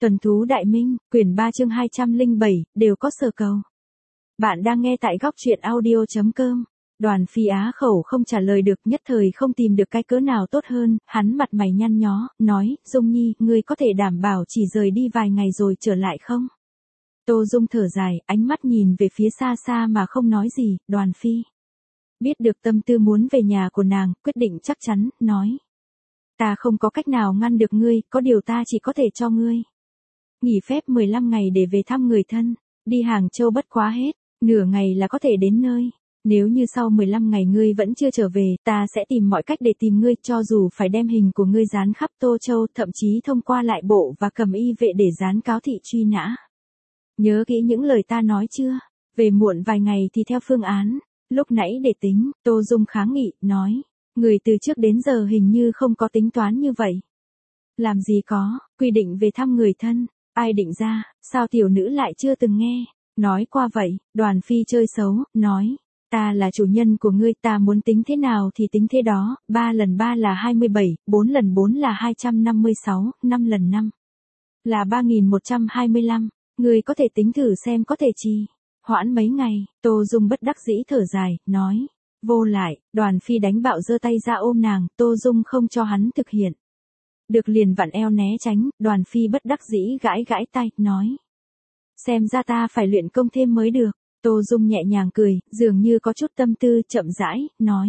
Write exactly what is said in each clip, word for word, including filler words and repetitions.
Tuần thú đại minh, quyển ba chương hai trăm lẻ bảy, đều có sở cầu. Bạn đang nghe tại góc truyện audio.com. Đoàn Phi á khẩu không trả lời được, nhất thời không tìm được cái cớ nào tốt hơn, hắn mặt mày nhăn nhó, nói, Dung Nhi, ngươi có thể đảm bảo chỉ rời đi vài ngày rồi trở lại không? Tô Dung thở dài, ánh mắt nhìn về phía xa xa mà không nói gì. Đoàn Phi biết được tâm tư muốn về nhà của nàng, quyết định chắc chắn, nói. Ta không có cách nào ngăn được ngươi, có điều ta chỉ có thể cho ngươi nghỉ phép mười lăm ngày để về thăm người thân, đi Hàng Châu bất quá hết, nửa ngày là có thể đến nơi. Nếu như sau mười lăm ngày ngươi vẫn chưa trở về, ta sẽ tìm mọi cách để tìm ngươi, cho dù phải đem hình của ngươi dán khắp Tô Châu, thậm chí thông qua lại bộ và cầm y vệ để dán cáo thị truy nã. Nhớ kỹ những lời ta nói chưa? Về muộn vài ngày thì theo phương án, lúc nãy để tính. Tô Dung kháng nghị, nói, người từ trước đến giờ hình như không có tính toán như vậy. Làm gì có, quy định về thăm người thân, ai định ra, sao tiểu nữ lại chưa từng nghe, nói qua vậy. Đoàn Phi chơi xấu, nói, ta là chủ nhân của ngươi, ta muốn tính thế nào thì tính thế đó, ba lần ba là hai mươi bảy, bốn lần bốn là hai trăm năm mươi sáu, năm lần năm là ba nghìn một trăm hai mươi lăm, ngươi có thể tính thử xem có thể trì hoãn mấy ngày. Tô Dung bất đắc dĩ thở dài, nói, vô lại. Đoàn Phi đánh bạo giơ tay ra ôm nàng, Tô Dung không cho hắn thực hiện được liền vặn eo né tránh. Đoàn Phi bất đắc dĩ gãi gãi tay, nói, xem ra ta phải luyện công thêm mới được. Tô Dung nhẹ nhàng cười, dường như có chút tâm tư, chậm rãi, nói,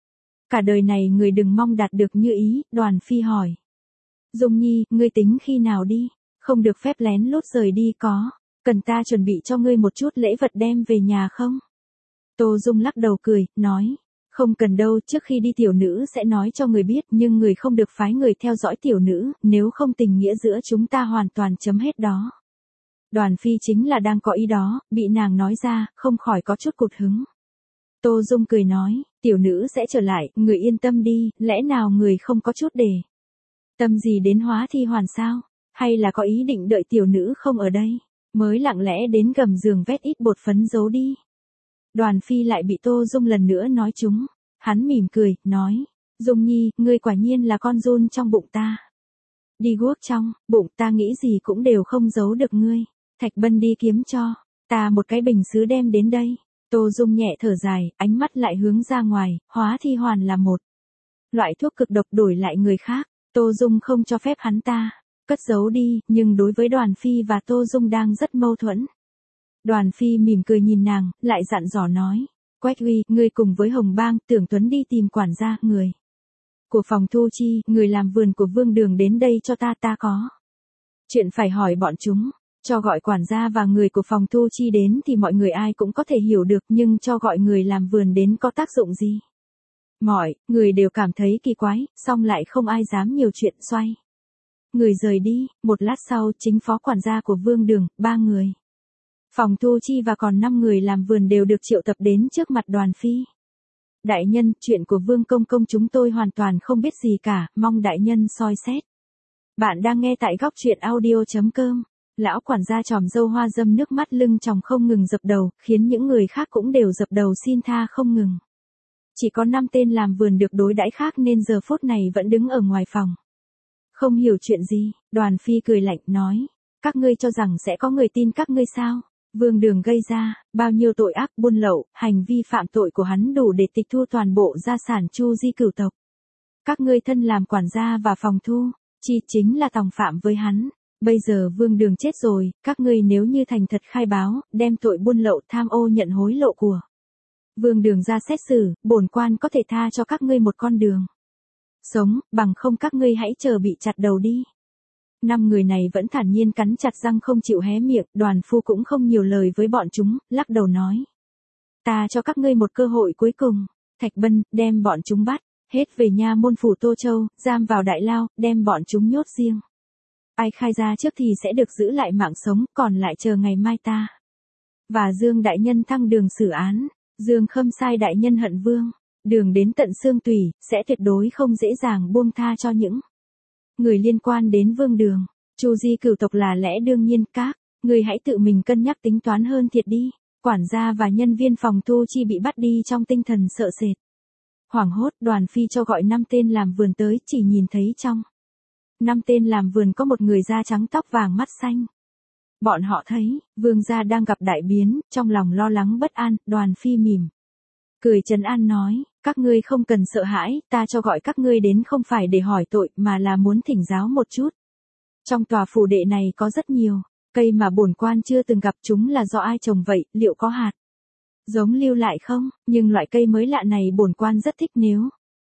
cả đời này người đừng mong đạt được như ý. Đoàn Phi hỏi, Dung Nhi, ngươi tính khi nào đi? Không được phép lén lút rời đi có? Cần ta chuẩn bị cho ngươi một chút lễ vật đem về nhà không? Tô Dung lắc đầu cười, nói, không cần đâu, trước khi đi tiểu nữ sẽ nói cho người biết, nhưng người không được phái người theo dõi tiểu nữ, nếu không tình nghĩa giữa chúng ta hoàn toàn chấm hết đó. Đoàn Phi chính là đang có ý đó, bị nàng nói ra, không khỏi có chút cụt hứng. Tô Dung cười nói, tiểu nữ sẽ trở lại, người yên tâm đi, lẽ nào người không có chút để tâm gì đến Hóa Thi Hoàn sao? Hay là có ý định đợi tiểu nữ không ở đây, mới lặng lẽ đến gầm giường vét ít bột phấn giấu đi? Đoàn Phi lại bị Tô Dung lần nữa nói trúng. Hắn mỉm cười, nói, Dung Nhi, ngươi quả nhiên là con giun trong bụng ta. Đi guốc trong bụng ta nghĩ gì cũng đều không giấu được ngươi. Thạch Bân đi kiếm cho ta một cái bình sứ đem đến đây. Tô Dung nhẹ thở dài, ánh mắt lại hướng ra ngoài. Hóa Thi Hoàn là một loại thuốc cực độc, đổi lại người khác, Tô Dung không cho phép hắn ta cất giấu đi, nhưng đối với Đoàn Phi và Tô Dung đang rất mâu thuẫn. Đoàn Phi mỉm cười nhìn nàng, lại dặn dò nói, Quách Uy, ngươi cùng với Hồng Bang, Tưởng Tuấn đi tìm quản gia, người của phòng thu chi, người làm vườn của Vương Đường đến đây cho ta, ta có chuyện phải hỏi bọn chúng. Cho gọi quản gia và người của phòng thu chi đến thì mọi người ai cũng có thể hiểu được, nhưng cho gọi người làm vườn đến có tác dụng gì? Mọi người đều cảm thấy kỳ quái, song lại không ai dám nhiều chuyện. Xoay người rời đi. Một lát sau, chính phó quản gia của Vương Đường, ba người phòng thu chi và còn năm người làm vườn đều được triệu tập đến trước mặt Đoàn Phi. Đại nhân, chuyện của Vương Công Công chúng tôi hoàn toàn không biết gì cả, mong đại nhân soi xét. Bạn đang nghe tại góc truyện audio.com. Lão quản gia tròm râu hoa râm nước mắt lưng tròng không ngừng dập đầu, khiến những người khác cũng đều dập đầu xin tha không ngừng. Chỉ có năm tên làm vườn được đối đãi khác nên giờ phút này vẫn đứng ở ngoài phòng. Không hiểu chuyện gì. Đoàn Phi cười lạnh, nói, các ngươi cho rằng sẽ có người tin các ngươi sao? Vương Đường gây ra bao nhiêu tội ác, buôn lậu, hành vi phạm tội của hắn đủ để tịch thu toàn bộ gia sản Chu Di cửu tộc. Các ngươi thân làm quản gia và phòng thu chi chính là tòng phạm với hắn. Bây giờ Vương Đường chết rồi, các ngươi nếu như thành thật khai báo, đem tội buôn lậu, tham ô nhận hối lộ của Vương Đường ra xét xử, bổn quan có thể tha cho các ngươi một con đường sống, bằng không các ngươi hãy chờ bị chặt đầu đi. Năm người này vẫn thản nhiên cắn chặt răng không chịu hé miệng. Đoàn Phu cũng không nhiều lời với bọn chúng, lắc đầu nói, ta cho các ngươi một cơ hội cuối cùng. Thạch Bân, đem bọn chúng bắt hết về nha môn phủ Tô Châu, giam vào đại lao, đem bọn chúng nhốt riêng. Ai khai ra trước thì sẽ được giữ lại mạng sống, còn lại chờ ngày mai ta và Dương đại nhân thăng đường xử án. Dương Khâm sai đại nhân hận Vương Đường đến tận xương tủy, sẽ tuyệt đối không dễ dàng buông tha cho những người liên quan đến Vương Đường. Chu Di cửu tộc là lẽ đương nhiên, các người hãy tự mình cân nhắc tính toán hơn thiệt đi. Quản gia và nhân viên phòng thu chi bị bắt đi trong tinh thần sợ sệt. Hoảng hốt, Đoàn Phi cho gọi năm tên làm vườn tới, chỉ nhìn thấy trong Năm tên làm vườn có một người da trắng tóc vàng mắt xanh. Bọn họ thấy, vương gia đang gặp đại biến, trong lòng lo lắng bất an, Đoàn Phi mỉm cười trấn an nói, các ngươi không cần sợ hãi, ta cho gọi các ngươi đến không phải để hỏi tội mà là muốn thỉnh giáo một chút. Trong tòa phủ đệ này có rất nhiều cây mà bổn quan chưa từng gặp, chúng là do ai trồng vậy, liệu có hạt giống lưu lại không? Nhưng loại cây mới lạ này bổn quan rất thích, nếu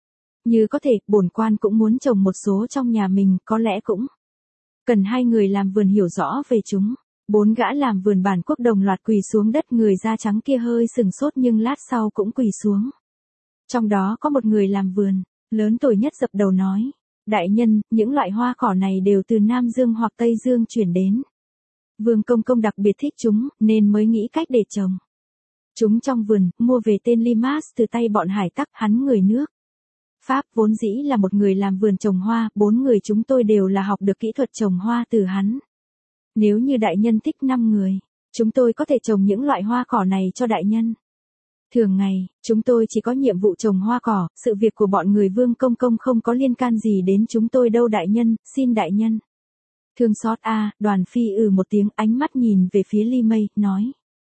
như có thể, bổn quan cũng muốn trồng một số trong nhà mình, có lẽ cũng cần hai người làm vườn hiểu rõ về chúng. Bốn gã làm vườn bản quốc đồng loạt quỳ xuống đất, người da trắng kia hơi sừng sốt nhưng lát sau cũng quỳ xuống. Trong đó có một người làm vườn, lớn tuổi nhất dập đầu nói, đại nhân, những loại hoa cỏ này đều từ Nam Dương hoặc Tây Dương chuyển đến. Vương công công đặc biệt thích chúng, nên mới nghĩ cách để trồng chúng trong vườn, mua về tên Limas từ tay bọn hải tặc, hắn người nước Pháp vốn dĩ là một người làm vườn trồng hoa, bốn người chúng tôi đều là học được kỹ thuật trồng hoa từ hắn. Nếu như đại nhân thích năm người, chúng tôi có thể trồng những loại hoa cỏ này cho đại nhân. Thường ngày, chúng tôi chỉ có nhiệm vụ trồng hoa cỏ, sự việc của bọn người Vương công công không có liên can gì đến chúng tôi đâu đại nhân, xin đại nhân thương xót a. À, Đoàn Phi ừ một tiếng, ánh mắt nhìn về phía Ly Mây, nói.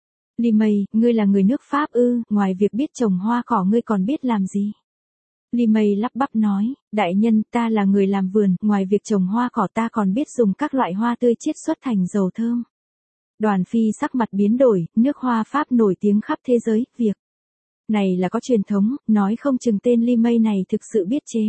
Ly Mây, ngươi là người nước Pháp ư, ngoài việc biết trồng hoa cỏ ngươi còn biết làm gì? Ly Mây lắp bắp nói, đại nhân, ta là người làm vườn, ngoài việc trồng hoa cỏ ta còn biết dùng các loại hoa tươi chiết xuất thành dầu thơm. Đoàn Phi sắc mặt biến đổi, nước hoa Pháp nổi tiếng khắp thế giới, việc này là có truyền thống, nói không chừng tên Ly Mây này thực sự biết chế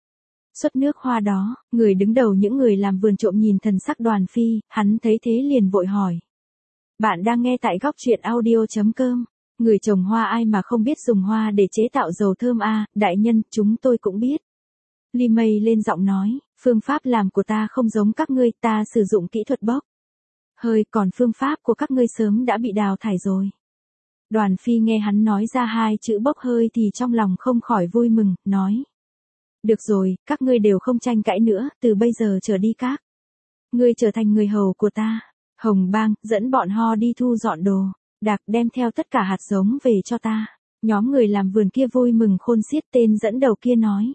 xuất nước hoa đó. Người đứng đầu những người làm vườn trộm nhìn thần sắc Đoàn Phi, hắn thấy thế liền vội hỏi. Bạn đang nghe tại góc truyện audio.com. Người trồng hoa ai mà không biết dùng hoa để chế tạo dầu thơm a, à, đại nhân, chúng tôi cũng biết. Ly Mây lên giọng nói, phương pháp làm của ta không giống các ngươi, ta sử dụng kỹ thuật bốc hơi, còn phương pháp của các ngươi sớm đã bị đào thải rồi. Đoàn Phi nghe hắn nói ra hai chữ bốc hơi thì trong lòng không khỏi vui mừng, nói. Được rồi, các ngươi đều không tranh cãi nữa, từ bây giờ trở đi các ngươi trở thành người hầu của ta. Hồng Bang, dẫn bọn ho đi thu dọn đồ đạc, đem theo tất cả hạt giống về cho ta. Nhóm người làm vườn kia vui mừng khôn xiết, tên dẫn đầu kia nói.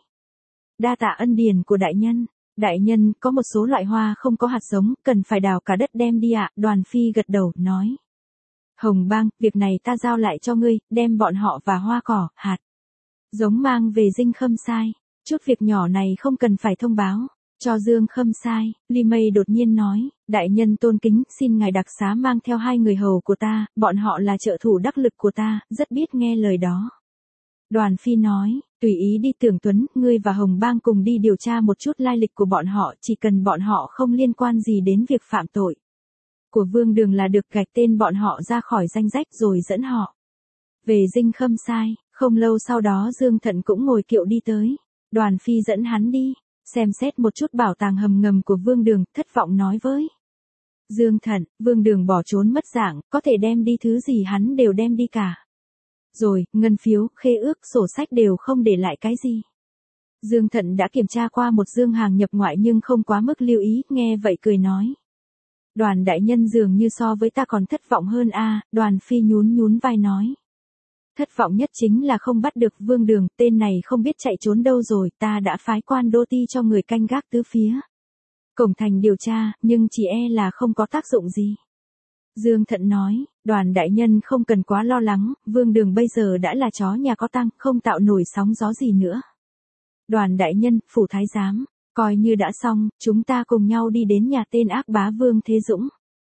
Đa tạ ân điển của đại nhân. Đại nhân, có một số loại hoa không có hạt giống, cần phải đào cả đất đem đi ạ. À. Đoàn Phi gật đầu, nói. Hồng Bang, việc này ta giao lại cho ngươi, đem bọn họ và hoa cỏ, hạt giống mang về Dinh Khâm Sai. Chút việc nhỏ này không cần phải thông báo cho Dương Khâm Sai. Ly Mây đột nhiên nói, đại nhân tôn kính, xin ngài đặc xá mang theo hai người hầu của ta, bọn họ là trợ thủ đắc lực của ta, rất biết nghe lời đó. Đoàn Phi nói, tùy ý đi Tưởng Tuấn, ngươi và Hồng Bang cùng đi điều tra một chút lai lịch của bọn họ, chỉ cần bọn họ không liên quan gì đến việc phạm tội của Vương Đường là được, gạch tên bọn họ ra khỏi danh sách rồi dẫn họ về Dinh Khâm Sai. Không lâu sau đó Dương Thận cũng ngồi kiệu đi tới. Đoàn Phi dẫn hắn đi xem xét một chút bảo tàng hầm ngầm của Vương Đường, thất vọng nói với Dương Thận, Vương Đường bỏ trốn mất dạng, có thể đem đi thứ gì hắn đều đem đi cả. Rồi, ngân phiếu, khế ước, sổ sách đều không để lại cái gì. Dương Thận đã kiểm tra qua một dương hàng nhập ngoại nhưng không quá mức lưu ý, nghe vậy cười nói. Đoàn đại nhân dường như so với ta còn thất vọng hơn a. À, Đoàn Phi nhún nhún vai nói. Thất vọng nhất chính là không bắt được Vương Đường, tên này không biết chạy trốn đâu rồi, ta đã phái quan đô ti cho người canh gác tứ phía cổng thành điều tra, nhưng chỉ e là không có tác dụng gì. Dương Thận nói, Đoàn đại nhân không cần quá lo lắng, Vương Đường bây giờ đã là chó nhà có tang, không tạo nổi sóng gió gì nữa. Đoàn đại nhân, phủ thái giám, coi như đã xong, chúng ta cùng nhau đi đến nhà tên ác bá Vương Thế Dũng.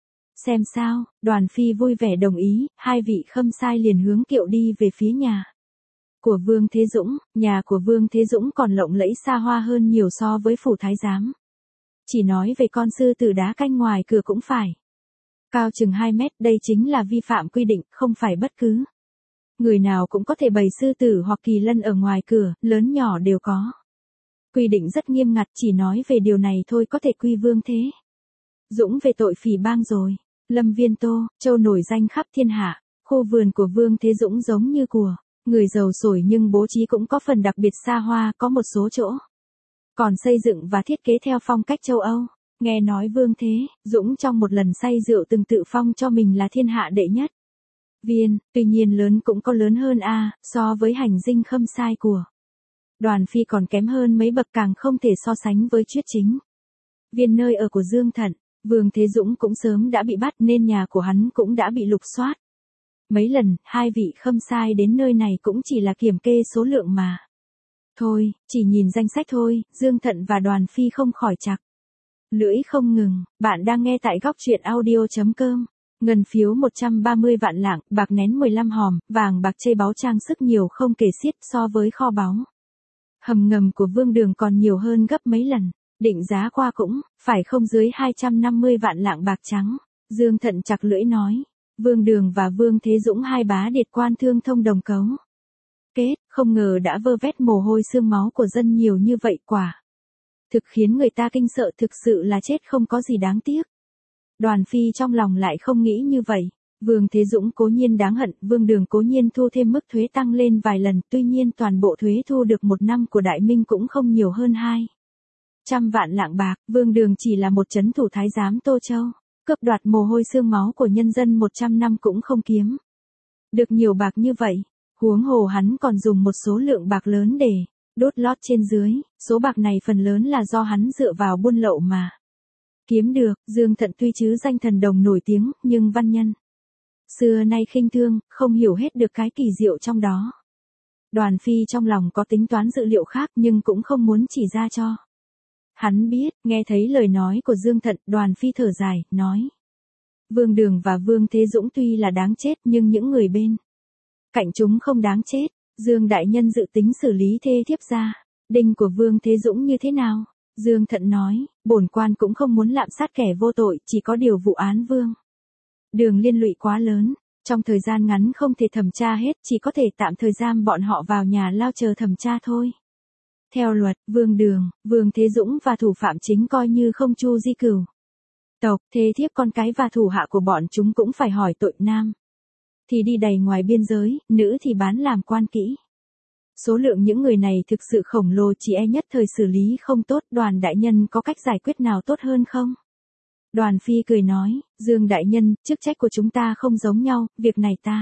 Xem sao, Đoàn Phi vui vẻ đồng ý, hai vị Khâm Sai liền hướng kiệu đi về phía nhà của Vương Thế Dũng. Nhà của Vương Thế Dũng còn lộng lẫy xa hoa hơn nhiều so với phủ thái giám. Chỉ nói về con sư tử đá canh ngoài cửa cũng phải cao chừng hai mét, đây chính là vi phạm quy định, không phải bất cứ người nào cũng có thể bày sư tử hoặc kỳ lân ở ngoài cửa, lớn nhỏ đều có quy định rất nghiêm ngặt, chỉ nói về điều này thôi có thể quy Vương Thế Dũng về tội phỉ bang rồi. Lâm Viên Tô, châu nổi danh khắp thiên hạ, khu vườn của Vương Thế Dũng giống như của người giàu sổi nhưng bố trí cũng có phần đặc biệt xa hoa, có một số chỗ còn xây dựng và thiết kế theo phong cách châu Âu. Nghe nói Vương Thế Dũng trong một lần say rượu từng tự phong cho mình là thiên hạ đệ nhất viên, tuy nhiên lớn cũng có lớn hơn a, à, so với hành Dinh Khâm Sai của Đoàn Phi còn kém hơn mấy bậc, càng không thể so sánh với Chuyết Chính. viên nơi ở của Dương Thận, Vương Thế Dũng cũng sớm đã bị bắt nên nhà của hắn cũng đã bị lục soát. Mấy lần, hai vị khâm sai đến nơi này cũng chỉ là kiểm kê số lượng mà. Thôi, chỉ nhìn danh sách thôi, Dương Thận và Đoàn Phi không khỏi chạc lưỡi không ngừng. Bạn đang nghe tại góc truyện audio chấm com. Ngân phiếu một trăm ba mươi vạn lạng, bạc nén mười lăm hòm, vàng bạc châu báu trang sức nhiều không kể xiết so với kho báu hầm ngầm của Vương Đường còn nhiều hơn gấp mấy lần. Định giá qua cũng, phải không dưới hai trăm năm mươi vạn lạng bạc trắng. Dương Thận chặt lưỡi nói. Vương Đường và Vương Thế Dũng hai bá điệt quan thương thông đồng cấu kết, không ngờ đã vơ vét mồ hôi xương máu của dân nhiều như vậy, quả thực khiến người ta kinh sợ, thực sự là chết không có gì đáng tiếc. Đoàn Phi trong lòng lại không nghĩ như vậy. Vương Thế Dũng cố nhiên đáng hận, Vương Đường cố nhiên thu thêm mức thuế tăng lên vài lần, tuy nhiên toàn bộ thuế thu được một năm của Đại Minh cũng không nhiều hơn hai trăm vạn lạng bạc. Vương Đường chỉ là một trấn thủ thái giám Tô Châu, cướp đoạt mồ hôi xương máu của nhân dân một trăm năm cũng không kiếm được nhiều bạc như vậy. Huống hồ hắn còn dùng một số lượng bạc lớn để đốt lót trên dưới, số bạc này phần lớn là do hắn dựa vào buôn lậu mà kiếm được. Dương Thận tuy chứ danh thần đồng nổi tiếng, nhưng văn nhân xưa nay khinh thương, không hiểu hết được cái kỳ diệu trong đó. Đoàn Phi trong lòng có tính toán dự liệu khác nhưng cũng không muốn chỉ ra cho hắn biết. Nghe thấy lời nói của Dương Thận, Đoàn Phi thở dài, nói. Vương Đường và Vương Thế Dũng tuy là đáng chết nhưng những người bên cạnh chúng không đáng chết. Dương đại nhân dự tính xử lý thê thiếp gia đình của Vương Thế Dũng như thế nào? Dương Thận nói, bổn quan cũng không muốn lạm sát kẻ vô tội, chỉ có điều vụ án Vương Đường liên lụy quá lớn, trong thời gian ngắn không thể thẩm tra hết, chỉ có thể tạm thời giam bọn họ vào nhà lao chờ thẩm tra thôi. Theo luật, Vương Đường, Vương Thế Dũng và thủ phạm chính coi như không chu di cửu tộc, thế thiếp con cái và thủ hạ của bọn chúng cũng phải hỏi tội. Nam thì đi đầy ngoài biên giới, nữ thì bán làm quan kỹ. Số lượng những người này thực sự khổng lồ, chỉ e nhất thời xử lý không tốt. Đoàn đại nhân có cách giải quyết nào tốt hơn không? Đoàn Phi cười nói, Dương đại nhân, chức trách của chúng ta không giống nhau, việc này ta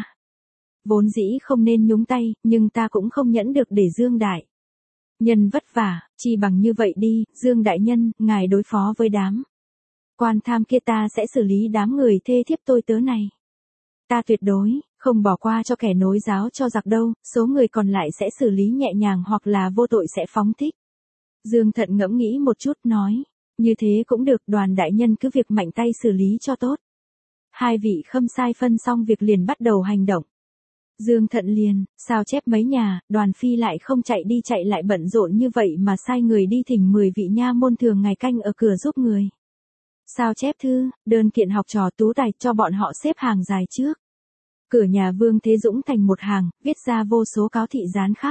vốn dĩ không nên nhúng tay, nhưng ta cũng không nhẫn được để Dương đại nhân vất vả, chi bằng như vậy đi, Dương đại nhân, ngài đối phó với đám quan tham kia, ta sẽ xử lý đám người thê thiếp tôi tớ này. Ta tuyệt đối không bỏ qua cho kẻ nối giáo cho giặc đâu, số người còn lại sẽ xử lý nhẹ nhàng hoặc là vô tội sẽ phóng thích. Dương Thận ngẫm nghĩ một chút nói, như thế cũng được, Đoàn đại nhân cứ việc mạnh tay xử lý cho tốt. Hai vị khâm sai phân xong việc liền bắt đầu hành động. Dương Thận liền sao chép mấy nhà, Đoàn Phi lại không chạy đi chạy lại bận rộn như vậy mà sai người đi thỉnh mười vị nha môn thường ngày canh ở cửa giúp người sao chép thư, đơn kiện học trò tú tài, cho bọn họ xếp hàng dài trước cửa nhà Vương Thế Dũng thành một hàng, viết ra vô số cáo thị dán khắp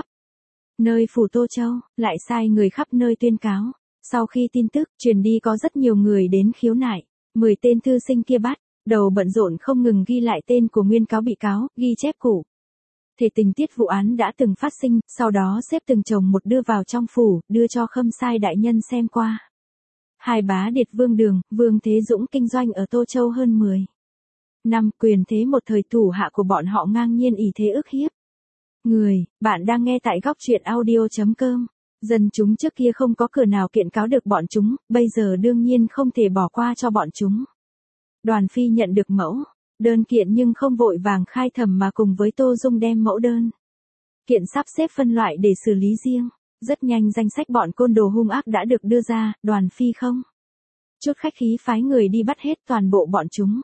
nơi phủ Tô Châu, lại sai người khắp nơi tuyên cáo. Sau khi tin tức truyền đi có rất nhiều người đến khiếu nại, mười tên thư sinh kia bắt đầu bận rộn không ngừng ghi lại tên của nguyên cáo bị cáo, ghi chép cụ thể tình tiết vụ án đã từng phát sinh, sau đó xếp từng chồng một đưa vào trong phủ, đưa cho khâm sai đại nhân xem qua. Hai bá điệt Vương Đường, Vương Thế Dũng kinh doanh ở Tô Châu hơn mười năm, quyền thế một thời, thủ hạ của bọn họ ngang nhiên ỷ thế ức hiếp người. Bạn đang nghe tại góc truyện audio chấm com. Dân chúng trước kia không có cửa nào kiện cáo được bọn chúng, bây giờ đương nhiên không thể bỏ qua cho bọn chúng. Đoàn Phi nhận được mẫu đơn kiện nhưng không vội vàng khai thẩm mà cùng với Tô Dung đem mẫu đơn kiện sắp xếp phân loại để xử lý riêng. Rất nhanh danh sách bọn côn đồ hung ác đã được đưa ra, Đoàn Phi không chút khách khí phái người đi bắt hết toàn bộ bọn chúng.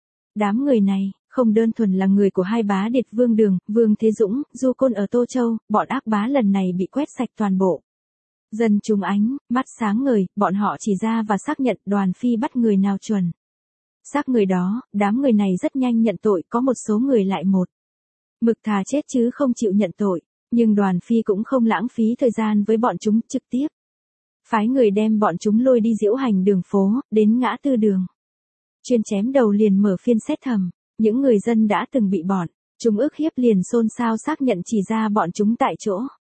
Đám người này không đơn thuần là người của hai bá điệt Vương Đường, Vương Thế Dũng, du côn ở Tô Châu, bọn ác bá lần này bị quét sạch toàn bộ. Dân chúng ánh mắt sáng ngời, bọn họ chỉ ra và xác nhận. Đoàn Phi bắt người nào chuẩn xác người đó, đám người này rất nhanh nhận tội, có một số người lại một mực thà chết chứ không chịu nhận tội. Nhưng Đoàn Phi cũng không lãng phí thời gian với bọn chúng, trực tiếp phái người đem bọn chúng lôi đi diễu hành đường phố, đến ngã tư đường chuyên chém đầu liền mở phiên xét thẩm. Những người dân đã từng bị bọn chúng ức hiếp liền xôn xao xác nhận chỉ ra bọn chúng tại chỗ.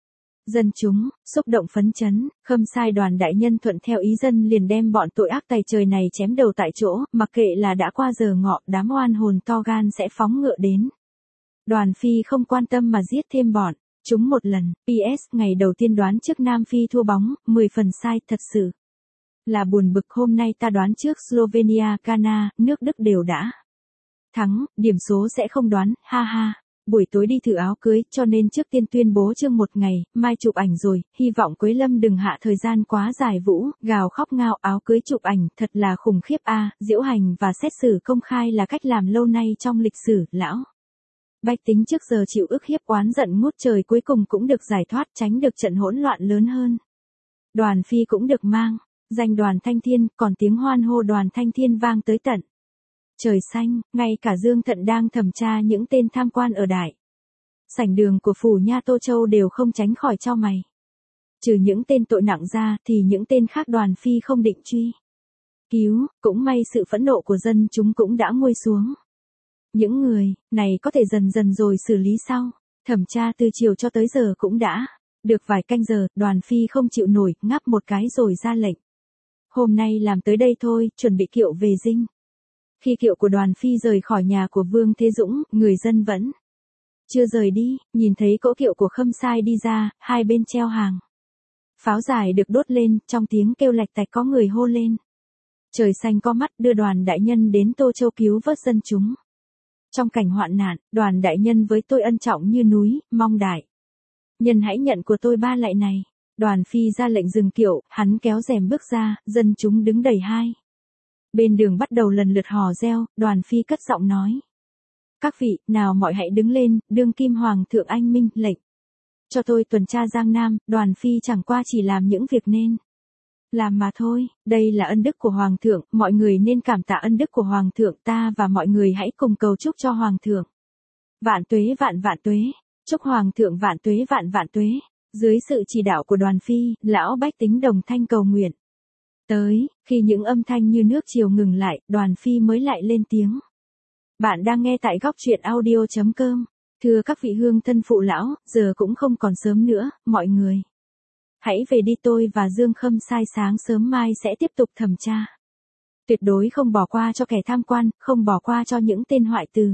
Dân chúng xúc động phấn chấn, khâm sai Đoàn đại nhân thuận theo ý dân liền đem bọn tội ác tày trời này chém đầu tại chỗ, mặc kệ là đã qua giờ ngọ, đám oan hồn to gan sẽ phóng ngựa đến. Đoàn Phi không quan tâm mà giết thêm bọn chúng một lần. pê ét ngày đầu tiên đoán trước Nam Phi thua bóng, mười phần sai, thật sự Là buồn bực hôm nay ta đoán trước Slovenia, Ghana, nước Đức đều đã thắng, điểm số sẽ không đoán, ha ha. Buổi tối đi thử áo cưới, cho nên trước tiên tuyên bố chương một ngày, mai chụp ảnh rồi, hy vọng Quế Lâm đừng hạ thời gian quá dài vũ, gào khóc ngao áo cưới chụp ảnh, thật là khủng khiếp a, diễu hành và xét xử công khai là cách làm lâu nay trong lịch sử, lão. Bách Tính trước giờ chịu ức hiếp oán giận ngút trời cuối cùng cũng được giải thoát tránh được trận hỗn loạn lớn hơn. Đoàn Phi cũng được mang danh Đoàn Thanh Thiên, còn tiếng hoan hô Đoàn Thanh Thiên vang tới tận trời xanh, ngay cả Dương Thận đang thẩm tra những tên tham quan ở đại sảnh đường của phủ nha Tô Châu đều không tránh khỏi chau mày. Trừ những tên tội nặng ra thì những tên khác Đoàn Phi không định truy cứu, cũng may sự phẫn nộ của dân chúng cũng đã nguôi xuống. Những người này có thể dần dần rồi xử lý sau. Thẩm tra từ chiều cho tới giờ cũng đã được vài canh giờ, Đoàn Phi không chịu nổi, ngáp một cái rồi ra lệnh. Hôm nay làm tới đây thôi, chuẩn bị kiệu về dinh. Khi kiệu của Đoàn Phi rời khỏi nhà của Vương Thế Dũng, người dân vẫn chưa rời đi, nhìn thấy cỗ kiệu của Khâm Sai đi ra, hai bên treo hàng pháo dài được đốt lên, trong tiếng kêu lạch tạch có người hô lên. Trời xanh có mắt đưa Đoàn đại nhân đến Tô Châu cứu vớt dân chúng. Trong cảnh hoạn nạn, Đoàn đại nhân với tôi ân trọng như núi, mong đại nhân hãy nhận của tôi ba lạy này. Đoàn Phi ra lệnh dừng kiệu, hắn kéo rèm bước ra, dân chúng đứng đầy hai bên đường bắt đầu lần lượt hò reo, Đoàn Phi cất giọng nói. Các vị, nào mọi hãy đứng lên, đương kim hoàng thượng anh minh, lệnh cho tôi tuần tra Giang Nam. Đoàn Phi chẳng qua chỉ làm những việc nên làm mà thôi, đây là ân đức của hoàng thượng, mọi người nên cảm tạ ân đức của hoàng thượng, ta và mọi người hãy cùng cầu chúc cho hoàng thượng. Vạn tuế vạn vạn tuế, chúc hoàng thượng vạn tuế vạn vạn tuế. Dưới sự chỉ đạo của Đoàn Phi, lão bách tính đồng thanh cầu nguyện. Tới, khi những âm thanh như nước chiều ngừng lại, Đoàn Phi mới lại lên tiếng. Bạn đang nghe tại góc truyện audio chấm com. Thưa các vị hương thân phụ lão, giờ cũng không còn sớm nữa, mọi người hãy về đi, tôi và Dương Khâm Sai sáng sớm mai sẽ tiếp tục thẩm tra. Tuyệt đối không bỏ qua cho kẻ tham quan, không bỏ qua cho những tên hoại tử.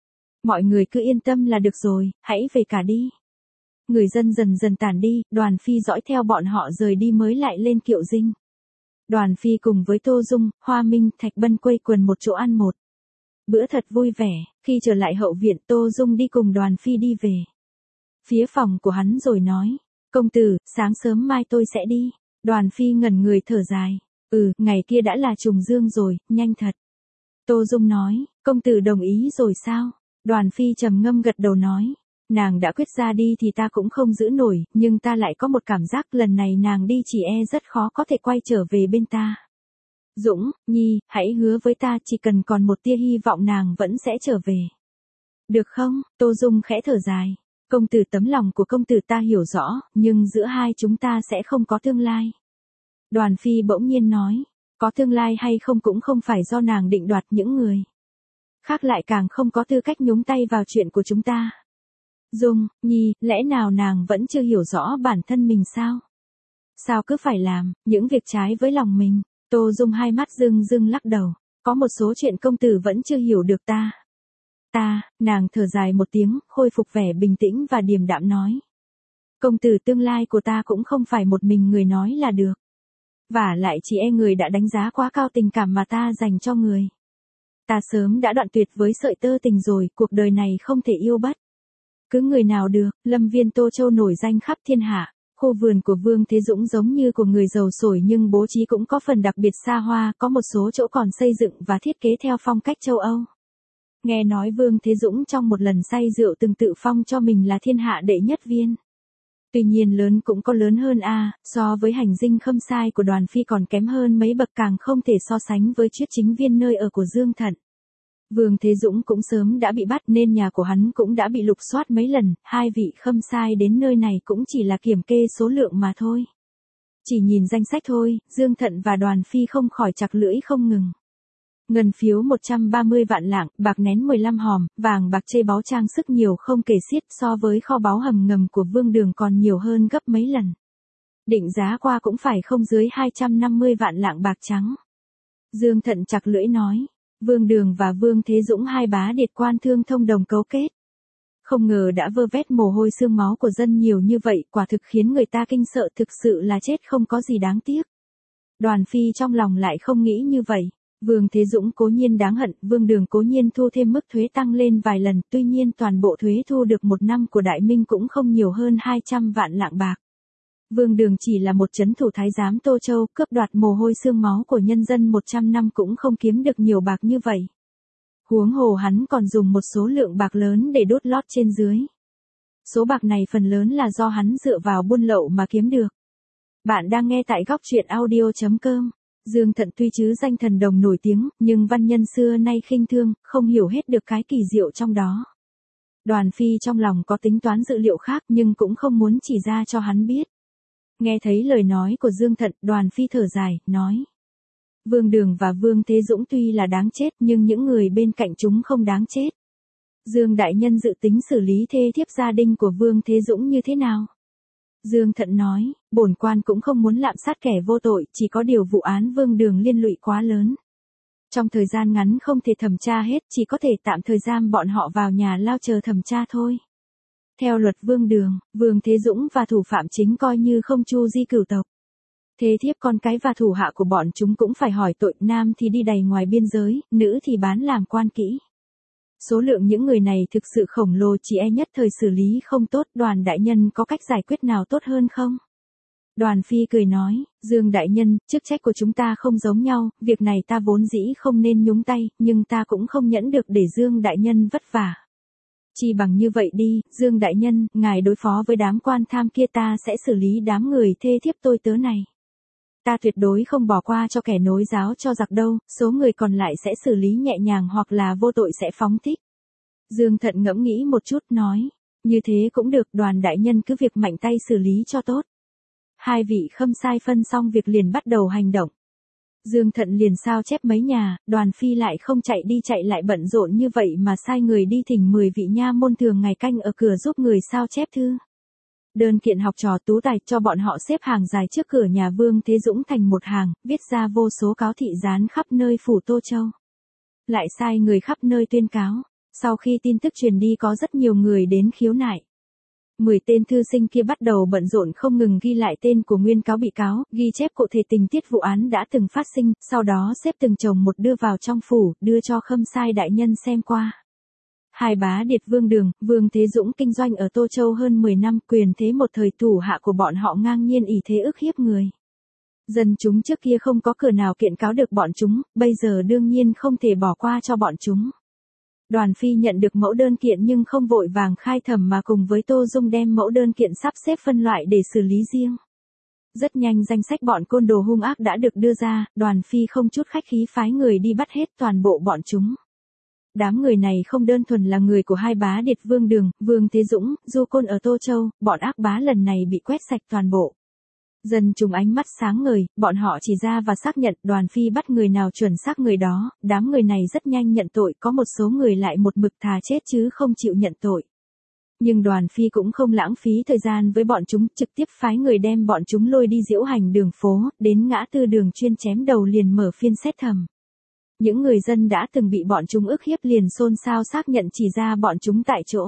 Mọi người cứ yên tâm là được rồi, hãy về cả đi. Người dân dần dần tản đi, Đoàn Phi dõi theo bọn họ rời đi mới lại lên kiệu dinh. Đoàn Phi cùng với Tô Dung, Hoa Minh, Thạch Bân quây quần một chỗ ăn một bữa thật vui vẻ. Khi trở lại hậu viện, Tô Dung đi cùng Đoàn Phi đi về phía phòng của hắn rồi nói. Công tử, sáng sớm mai tôi sẽ đi. Đoàn Phi ngẩn người thở dài. Ừ, ngày kia đã là trùng dương rồi, nhanh thật. Tô Dung nói. Công tử đồng ý rồi sao? Đoàn Phi trầm ngâm gật đầu nói. Nàng đã quyết ra đi thì ta cũng không giữ nổi, nhưng ta lại có một cảm giác lần này nàng đi chỉ e rất khó có thể quay trở về bên ta. Dũng, Nhi, hãy hứa với ta chỉ cần còn một tia hy vọng nàng vẫn sẽ trở về. Được không? Tô Dung khẽ thở dài. Công tử, tấm lòng của công tử ta hiểu rõ, nhưng giữa hai chúng ta sẽ không có tương lai. Đoàn Phi bỗng nhiên nói. Có tương lai hay không cũng không phải do nàng định đoạt, những người khác lại càng không có tư cách nhúng tay vào chuyện của chúng ta. Dung, Nhi, lẽ nào nàng vẫn chưa hiểu rõ bản thân mình sao? Sao cứ phải làm những việc trái với lòng mình? Tô Dung hai mắt rưng rưng lắc đầu. Có một số chuyện công tử vẫn chưa hiểu được ta. Ta, nàng thở dài một tiếng, khôi phục vẻ bình tĩnh và điềm đạm nói. Công tử, tương lai của ta cũng không phải một mình người nói là được. Vả lại chỉ e người đã đánh giá quá cao tình cảm mà ta dành cho người. Ta sớm đã đoạn tuyệt với sợi tơ tình rồi, cuộc đời này không thể yêu bất cứ người nào được. Lâm viên Tô Châu nổi danh khắp thiên hạ. Khu vườn của Vương Thế Dũng giống như của người giàu sổi nhưng bố trí cũng có phần đặc biệt xa hoa, có một số chỗ còn xây dựng và thiết kế theo phong cách châu Âu. Nghe nói Vương Thế Dũng trong một lần say rượu từng tự phong cho mình là thiên hạ đệ nhất viên. Tuy nhiên lớn cũng có lớn hơn a, so với hành dinh Khâm Sai của Đoàn Phi còn kém hơn mấy bậc, càng không thể so sánh với Chuyết Chính Viên nơi ở của Dương Thận. Vương Thế Dũng cũng sớm đã bị bắt nên nhà của hắn cũng đã bị lục soát mấy lần, hai vị Khâm Sai đến nơi này cũng chỉ là kiểm kê số lượng mà thôi. Chỉ nhìn danh sách thôi, Dương Thận và Đoàn Phi không khỏi chặt lưỡi không ngừng. Ngân phiếu một trăm ba mươi vạn lạng, bạc nén mười lăm hòm, vàng bạc chê báu trang sức nhiều không kể xiết, so với kho báu hầm ngầm của Vương Đường còn nhiều hơn gấp mấy lần. Định giá qua cũng phải không dưới hai trăm năm mươi vạn lạng bạc trắng. Dương Thận chặt lưỡi nói. Vương Đường và Vương Thế Dũng hai bá điệt quan thương thông đồng cấu kết. Không ngờ đã vơ vét mồ hôi xương máu của dân nhiều như vậy, quả thực khiến người ta kinh sợ, thực sự là chết không có gì đáng tiếc. Đoàn Phi trong lòng lại không nghĩ như vậy. Vương Thế Dũng cố nhiên đáng hận, Vương Đường cố nhiên thu thêm mức thuế tăng lên vài lần, tuy nhiên toàn bộ thuế thu được một năm của Đại Minh cũng không nhiều hơn hai trăm vạn lạng bạc. Vương Đường chỉ là một trấn thủ thái giám Tô Châu, cướp đoạt mồ hôi xương máu của nhân dân một trăm năm cũng không kiếm được nhiều bạc như vậy. Huống hồ hắn còn dùng một số lượng bạc lớn để đốt lót trên dưới. Số bạc này phần lớn là do hắn dựa vào buôn lậu mà kiếm được. Bạn đang nghe tại góc truyện audio chấm com. Dương Thận tuy chứ danh thần đồng nổi tiếng, nhưng văn nhân xưa nay khinh thương, không hiểu hết được cái kỳ diệu trong đó. Đoàn Phi trong lòng có tính toán dự liệu khác nhưng cũng không muốn chỉ ra cho hắn biết. Nghe thấy lời nói của Dương Thận, Đoàn Phi thở dài, nói. Vương Đường và Vương Thế Dũng tuy là đáng chết nhưng những người bên cạnh chúng không đáng chết. Dương Đại Nhân dự tính xử lý thê thiếp gia đình của Vương Thế Dũng như thế nào? Dương Thận nói, bổn quan cũng không muốn lạm sát kẻ vô tội, chỉ có điều vụ án Vương Đường liên lụy quá lớn. Trong thời gian ngắn không thể thẩm tra hết, chỉ có thể tạm thời giam bọn họ vào nhà lao chờ thẩm tra thôi. Theo luật Vương Đường, Vương Thế Dũng và thủ phạm chính coi như không chu di cửu tộc. Thế thiếp con cái và thủ hạ của bọn chúng cũng phải hỏi tội, nam thì đi đầy ngoài biên giới, nữ thì bán làm quan kỹ. Số lượng những người này thực sự khổng lồ, chỉ e nhất thời xử lý không tốt. Đoàn Đại Nhân có cách giải quyết nào tốt hơn không? Đoàn Phi cười nói, Dương Đại Nhân, chức trách của chúng ta không giống nhau, việc này ta vốn dĩ không nên nhúng tay, nhưng ta cũng không nhẫn được để Dương Đại Nhân vất vả. Chỉ bằng như vậy đi, Dương Đại Nhân, ngài đối phó với đám quan tham kia, ta sẽ xử lý đám người thê thiếp tôi tớ này. Ta tuyệt đối không bỏ qua cho kẻ nối giáo cho giặc đâu, số người còn lại sẽ xử lý nhẹ nhàng hoặc là vô tội sẽ phóng thích. Dương Thận ngẫm nghĩ một chút nói, như thế cũng được, Đoàn Đại Nhân cứ việc mạnh tay xử lý cho tốt. Hai vị khâm sai phân xong việc liền bắt đầu hành động. Dương Thận liền sao chép mấy nhà, Đoàn Phi lại không chạy đi chạy lại bận rộn như vậy mà sai người đi thỉnh mười vị nha môn thường ngày canh ở cửa giúp người sao chép thư. Đơn kiện học trò tú tài cho bọn họ xếp hàng dài trước cửa nhà Vương Thế Dũng thành một hàng, viết ra vô số cáo thị dán khắp nơi phủ Tô Châu. Lại sai người khắp nơi tuyên cáo. Sau khi tin tức truyền đi có rất nhiều người đến khiếu nại. Mười tên thư sinh kia bắt đầu bận rộn không ngừng ghi lại tên của nguyên cáo bị cáo, ghi chép cụ thể tình tiết vụ án đã từng phát sinh, sau đó xếp từng chồng một đưa vào trong phủ, đưa cho khâm sai đại nhân xem qua. Hai bá điệt Vương Đường, Vương Thế Dũng kinh doanh ở Tô Châu hơn mười năm, quyền thế một thời thủ hạ của bọn họ ngang nhiên ỷ thế ức hiếp người. Dân chúng trước kia không có cửa nào kiện cáo được bọn chúng, bây giờ đương nhiên không thể bỏ qua cho bọn chúng. Đoàn Phi nhận được mẫu đơn kiện nhưng không vội vàng khai thẩm mà cùng với Tô Dung đem mẫu đơn kiện sắp xếp phân loại để xử lý riêng. Rất nhanh danh sách bọn côn đồ hung ác đã được đưa ra, Đoàn Phi không chút khách khí phái người đi bắt hết toàn bộ bọn chúng. Đám người này không đơn thuần là người của hai bá điệt Vương Đường, Vương Thế Dũng, du côn ở Tô Châu, bọn ác bá lần này bị quét sạch toàn bộ. Dân chúng ánh mắt sáng ngời, bọn họ chỉ ra và xác nhận, Đoàn Phi bắt người nào chuẩn xác người đó, đám người này rất nhanh nhận tội, có một số người lại một mực thà chết chứ không chịu nhận tội. Nhưng Đoàn Phi cũng không lãng phí thời gian với bọn chúng, trực tiếp phái người đem bọn chúng lôi đi diễu hành đường phố, đến ngã tư đường chuyên chém đầu liền mở phiên xét thẩm. Những người dân đã từng bị bọn chúng ức hiếp liền xôn xao xác nhận chỉ ra bọn chúng tại chỗ.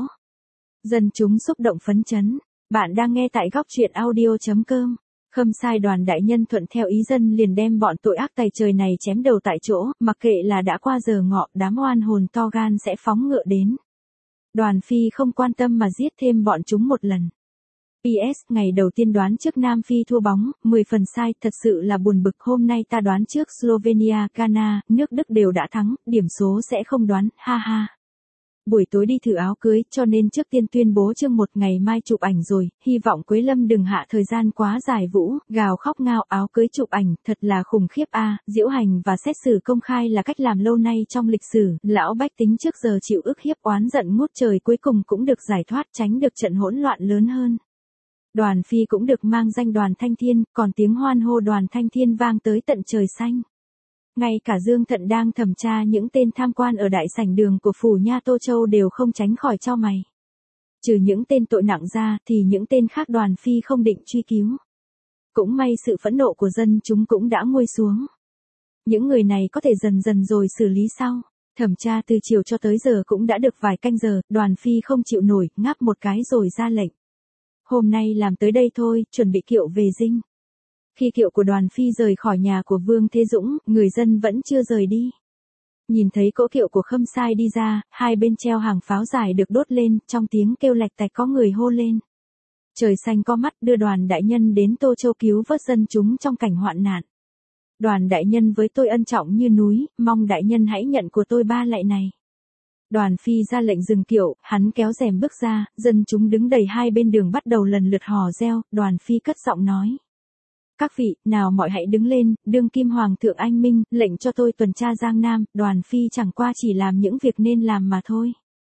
Dân chúng xúc động phấn chấn. Bạn đang nghe tại góc truyện audio chấm com. Khâm sai Đoàn Đại Nhân thuận theo ý dân liền đem bọn tội ác tày trời này chém đầu tại chỗ, mặc kệ là đã qua giờ ngọ, đám oan hồn to gan sẽ phóng ngựa đến. Đoàn Phi không quan tâm mà giết thêm bọn chúng một lần. pê ét ngày đầu tiên đoán trước Nam Phi thua bóng, mười phần sai, thật sự là buồn bực, hôm nay ta đoán trước Slovenia, Ghana, nước Đức đều đã thắng, điểm số sẽ không đoán, ha ha. Buổi tối đi thử áo cưới, cho nên trước tiên tuyên bố chương một ngày mai chụp ảnh rồi, hy vọng Quế Lâm đừng hạ thời gian quá dài vũ, gào khóc ngao áo cưới chụp ảnh, thật là khủng khiếp a, diễu hành và xét xử công khai là cách làm lâu nay trong lịch sử, lão bách tính trước giờ chịu ức hiếp oán giận ngút trời cuối cùng cũng được giải thoát, tránh được trận hỗn loạn lớn hơn. Đoàn Phi cũng được mang danh Đoàn Thanh Thiên, còn tiếng hoan hô Đoàn Thanh Thiên vang tới tận trời xanh. Ngay cả Dương Thận đang thẩm tra những tên tham quan ở đại sảnh đường của phủ nha Tô Châu đều không tránh khỏi chau mày. Trừ những tên tội nặng ra thì những tên khác Đoàn Phi không định truy cứu. Cũng may sự phẫn nộ của dân chúng cũng đã nguôi xuống. Những người này có thể dần dần rồi xử lý sau. Thẩm tra từ chiều cho tới giờ cũng đã được vài canh giờ, Đoàn Phi không chịu nổi, ngáp một cái rồi ra lệnh. Hôm nay làm tới đây thôi, chuẩn bị kiệu về dinh. Khi kiệu của Đoàn Phi rời khỏi nhà của Vương Thế Dũng, người dân vẫn chưa rời đi. Nhìn thấy cỗ kiệu của Khâm Sai đi ra, hai bên treo hàng pháo dài được đốt lên, trong tiếng kêu lạch tạch có người hô lên. Trời xanh có mắt, đưa Đoàn đại nhân đến Tô Châu cứu vớt dân chúng trong cảnh hoạn nạn. Đoàn đại nhân với tôi ân trọng như núi, mong đại nhân hãy nhận của tôi ba lạy này. Đoàn Phi ra lệnh dừng kiệu, hắn kéo rèm bước ra, dân chúng đứng đầy hai bên đường bắt đầu lần lượt hò reo, Đoàn Phi cất giọng nói. Các vị, nào mọi hãy đứng lên, đương kim hoàng thượng anh minh, lệnh cho tôi tuần tra Giang Nam, Đoàn Phi chẳng qua chỉ làm những việc nên làm mà thôi.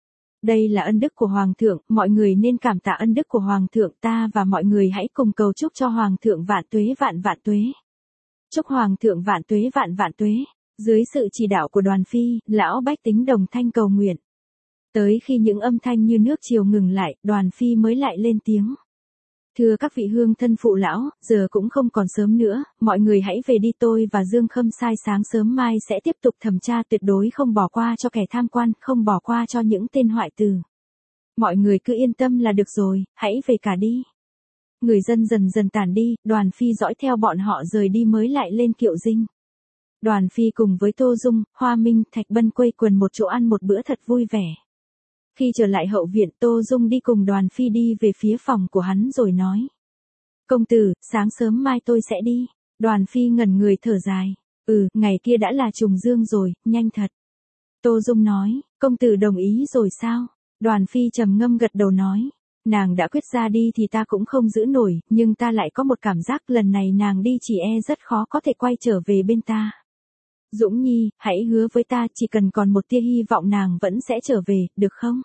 Đây là ân đức của hoàng thượng, mọi người nên cảm tạ ân đức của hoàng thượng, ta và mọi người hãy cùng cầu chúc cho hoàng thượng vạn tuế vạn vạn tuế. Chúc hoàng thượng vạn tuế vạn vạn tuế. Dưới sự chỉ đạo của Đoàn Phi, lão bách tính đồng thanh cầu nguyện. Tới khi những âm thanh như nước triều ngừng lại, Đoàn Phi mới lại lên tiếng. Thưa các vị hương thân phụ lão, giờ cũng không còn sớm nữa, mọi người hãy về đi, tôi và Dương Khâm Sai sáng sớm mai sẽ tiếp tục thẩm tra, tuyệt đối không bỏ qua cho kẻ tham quan, không bỏ qua cho những tên hoại tử. Mọi người cứ yên tâm là được rồi, hãy về cả đi. Người dân dần dần tản đi, Đoàn Phi dõi theo bọn họ rời đi mới lại lên kiệu dinh. Đoàn Phi cùng với Tô Dung, Hoa Minh, Thạch Bân quây quần một chỗ ăn một bữa thật vui vẻ. Khi trở lại hậu viện, Tô Dung đi cùng Đoàn Phi đi về phía phòng của hắn rồi nói. Công tử, sáng sớm mai tôi sẽ đi. Đoàn Phi ngẩn người thở dài. Ừ, ngày kia đã là trùng dương rồi, nhanh thật. Tô Dung nói, công tử đồng ý rồi sao? Đoàn Phi trầm ngâm gật đầu nói. Nàng đã quyết ra đi thì ta cũng không giữ nổi, nhưng ta lại có một cảm giác lần này nàng đi chỉ e rất khó có thể quay trở về bên ta. Dũng Nhi, hãy hứa với ta chỉ cần còn một tia hy vọng nàng vẫn sẽ trở về, được không?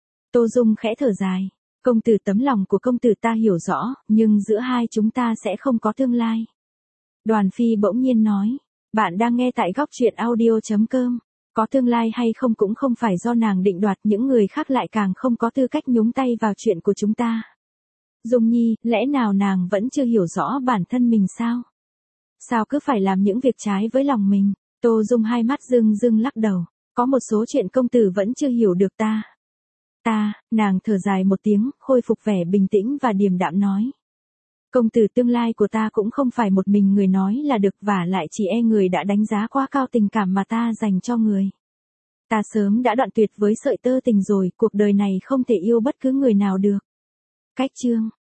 Tô Dung khẽ thở dài. Công tử, tấm lòng của công tử ta hiểu rõ, nhưng giữa hai chúng ta sẽ không có tương lai. Đoàn Phi bỗng nhiên nói. Bạn đang nghe tại góc truyện audio chấm com. Có tương lai hay không cũng không phải do nàng định đoạt, những người khác lại càng không có tư cách nhúng tay vào chuyện của chúng ta. Dung Nhi, lẽ nào nàng vẫn chưa hiểu rõ bản thân mình sao? Sao cứ phải làm những việc trái với lòng mình? Tô Dung hai mắt rưng rưng lắc đầu. Có một số chuyện công tử vẫn chưa hiểu được ta. Ta, nàng thở dài một tiếng, khôi phục vẻ bình tĩnh và điềm đạm nói. Công tử, tương lai của ta cũng không phải một mình người nói là được, và lại chỉ e người đã đánh giá quá cao tình cảm mà ta dành cho người. Ta sớm đã đoạn tuyệt với sợi tơ tình rồi, cuộc đời này không thể yêu bất cứ người nào được. Cách chương